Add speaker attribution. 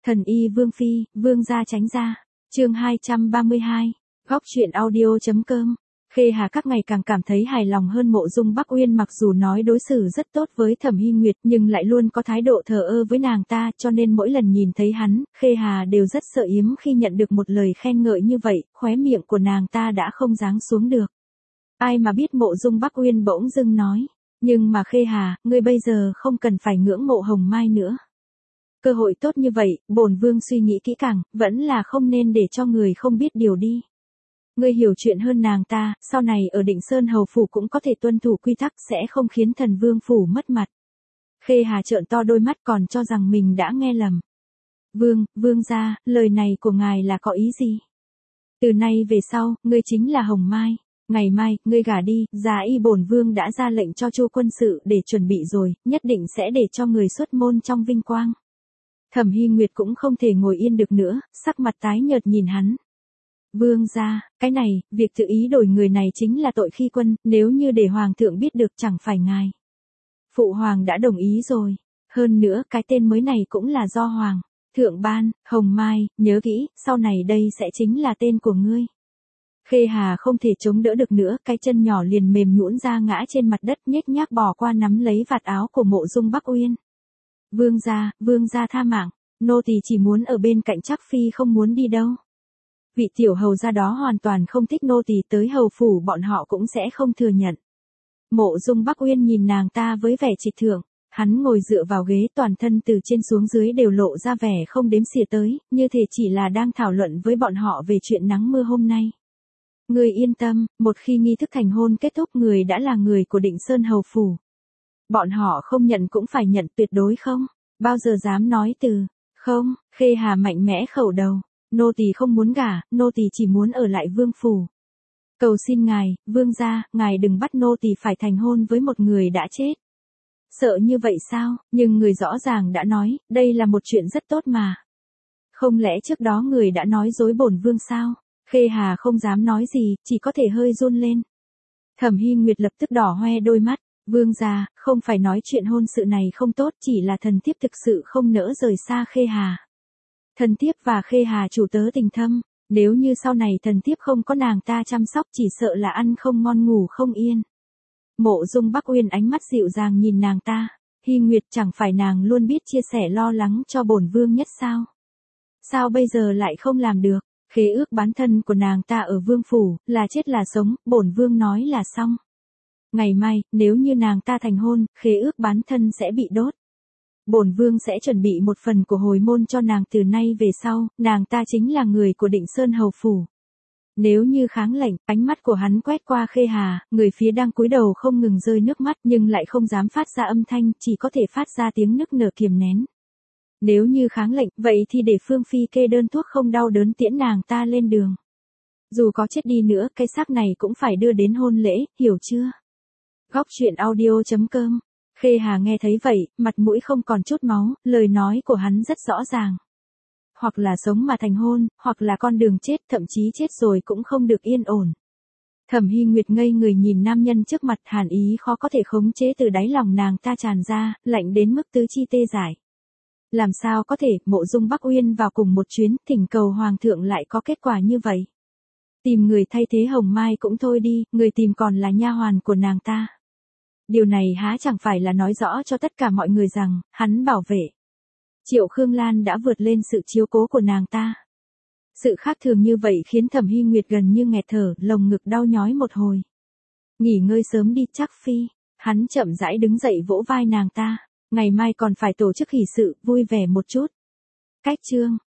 Speaker 1: Thần y Vương Phi, Vương gia tránh ra. Chương 232. Góc truyện audio.com. Khê Hà các ngày càng cảm thấy hài lòng hơn Mộ Dung Bắc Uyên, mặc dù nói đối xử rất tốt với Thẩm Hy Nguyệt nhưng lại luôn có thái độ thờ ơ với nàng ta, cho nên mỗi lần nhìn thấy hắn, Khê Hà đều rất sợ yếm khi nhận được một lời khen ngợi như vậy, khóe miệng của nàng ta đã không giáng xuống được. Ai mà biết Mộ Dung Bắc Uyên bỗng dưng nói, nhưng mà Khê Hà, ngươi bây giờ không cần phải ngưỡng mộ Hồng Mai nữa. Cơ hội tốt như vậy, bổn vương suy nghĩ kỹ càng, vẫn là không nên để cho người không biết điều đi. Ngươi hiểu chuyện hơn nàng ta, sau này ở Định Sơn Hầu Phủ cũng có thể tuân thủ quy tắc, sẽ không khiến Thần Vương Phủ mất mặt. Khê Hà trợn to đôi mắt còn cho rằng mình đã nghe lầm. Vương gia, lời này của ngài là có ý gì? Từ nay về sau, ngươi chính là Hồng Mai. Ngày mai, ngươi gả đi, Giá Y bổn vương đã ra lệnh cho Chu quân sự để chuẩn bị rồi, nhất định sẽ để cho người xuất môn trong vinh quang. Thẩm Hy Nguyệt cũng không thể ngồi yên được nữa, sắc mặt tái nhợt nhìn hắn. Vương gia, cái này, việc tự ý đổi người này chính là tội khi quân, nếu như để hoàng thượng biết được chẳng phải ngài. Phụ hoàng đã đồng ý rồi, hơn nữa cái tên mới này cũng là do hoàng thượng ban. Hồng Mai, nhớ kỹ, sau này đây sẽ chính là tên của ngươi. Khê Hà không thể chống đỡ được nữa, cái chân nhỏ liền mềm nhũn ra ngã trên mặt đất, nhếch nhác bò qua nắm lấy vạt áo của Mộ Dung Bắc Uyên. Vương gia tha mạng, nô tỳ chỉ muốn ở bên cạnh Trác Phi, không muốn đi đâu. Vị tiểu hầu gia đó hoàn toàn không thích nô tỳ, tới hầu phủ bọn họ cũng sẽ không thừa nhận. Mộ Dung Bắc Uyên nhìn nàng ta với vẻ trịch thượng, hắn ngồi dựa vào ghế, toàn thân từ trên xuống dưới đều lộ ra vẻ không đếm xỉa tới, như thể chỉ là đang thảo luận với bọn họ về chuyện nắng mưa hôm nay. Người yên tâm, một khi nghi thức thành hôn kết thúc, người đã là người của Định Sơn Hầu Phủ. Bọn họ không nhận cũng phải nhận, tuyệt đối không bao giờ dám nói từ không. Khê Hà mạnh mẽ khẩu đầu, nô tỳ không muốn gả, nô tỳ chỉ muốn ở lại vương phủ. Cầu xin ngài, vương gia, ngài đừng bắt nô tỳ phải thành hôn với một người đã chết. Sợ như vậy sao? Nhưng người rõ ràng đã nói, đây là một chuyện rất tốt mà. Không lẽ trước đó người đã nói dối bổn vương sao? Khê Hà không dám nói gì, chỉ có thể hơi run lên. Thẩm Hy Nguyệt lập tức đỏ hoe đôi mắt. Vương gia, không phải nói chuyện hôn sự này không tốt, chỉ là thần thiếp thực sự không nỡ rời xa Khê Hà. Thần thiếp và Khê Hà chủ tớ tình thâm, nếu như sau này thần thiếp không có nàng ta chăm sóc, chỉ sợ là ăn không ngon ngủ không yên. Mộ Dung Bắc Uyên ánh mắt dịu dàng nhìn nàng ta. Hy Nguyệt, chẳng phải nàng luôn biết chia sẻ lo lắng cho bổn vương nhất sao? Sao bây giờ lại không làm được? Khế ước bán thân của nàng ta ở vương phủ, là chết là sống, bổn vương nói là xong. Ngày mai, nếu như nàng ta thành hôn, khế ước bán thân sẽ bị đốt. Bổn vương sẽ chuẩn bị một phần của hồi môn cho nàng, từ nay về sau, nàng ta chính là người của Định Sơn Hầu Phủ. Nếu như kháng lệnh, ánh mắt của hắn quét qua Khê Hà, người phía đang cúi đầu không ngừng rơi nước mắt nhưng lại không dám phát ra âm thanh, chỉ có thể phát ra tiếng nức nở kiềm nén. Nếu như kháng lệnh, vậy thì để Phương Phi kê đơn thuốc không đau đớn tiễn nàng ta lên đường. Dù có chết đi nữa, cái xác này cũng phải đưa đến hôn lễ, hiểu chưa? Góc truyện audio.com. Khê Hà nghe thấy vậy, mặt mũi không còn chút máu, lời nói của hắn rất rõ ràng. Hoặc là sống mà thành hôn, hoặc là con đường chết, thậm chí chết rồi cũng không được yên ổn. Thẩm Hy Nguyệt ngây người nhìn nam nhân trước mặt, hàn ý khó có thể khống chế từ đáy lòng nàng ta tràn ra, lạnh đến mức tứ chi tê dại. Làm sao có thể, Mộ Dung Bắc Uyên vào cùng một chuyến, thỉnh cầu hoàng thượng lại có kết quả như vậy. Tìm người thay thế Hồng Mai cũng thôi đi, người tìm còn là nha hoàn của nàng ta. Điều này há chẳng phải là nói rõ cho tất cả mọi người rằng, hắn bảo vệ Triệu Khương Lan đã vượt lên sự chiếu cố của nàng ta. Sự khác thường như vậy khiến Thẩm Hy Nguyệt gần như nghẹt thở, lồng ngực đau nhói một hồi. Nghỉ ngơi sớm đi Trác Phi. Hắn chậm rãi đứng dậy vỗ vai nàng ta. Ngày mai còn phải tổ chức hỷ sự, vui vẻ một chút. Cách chương.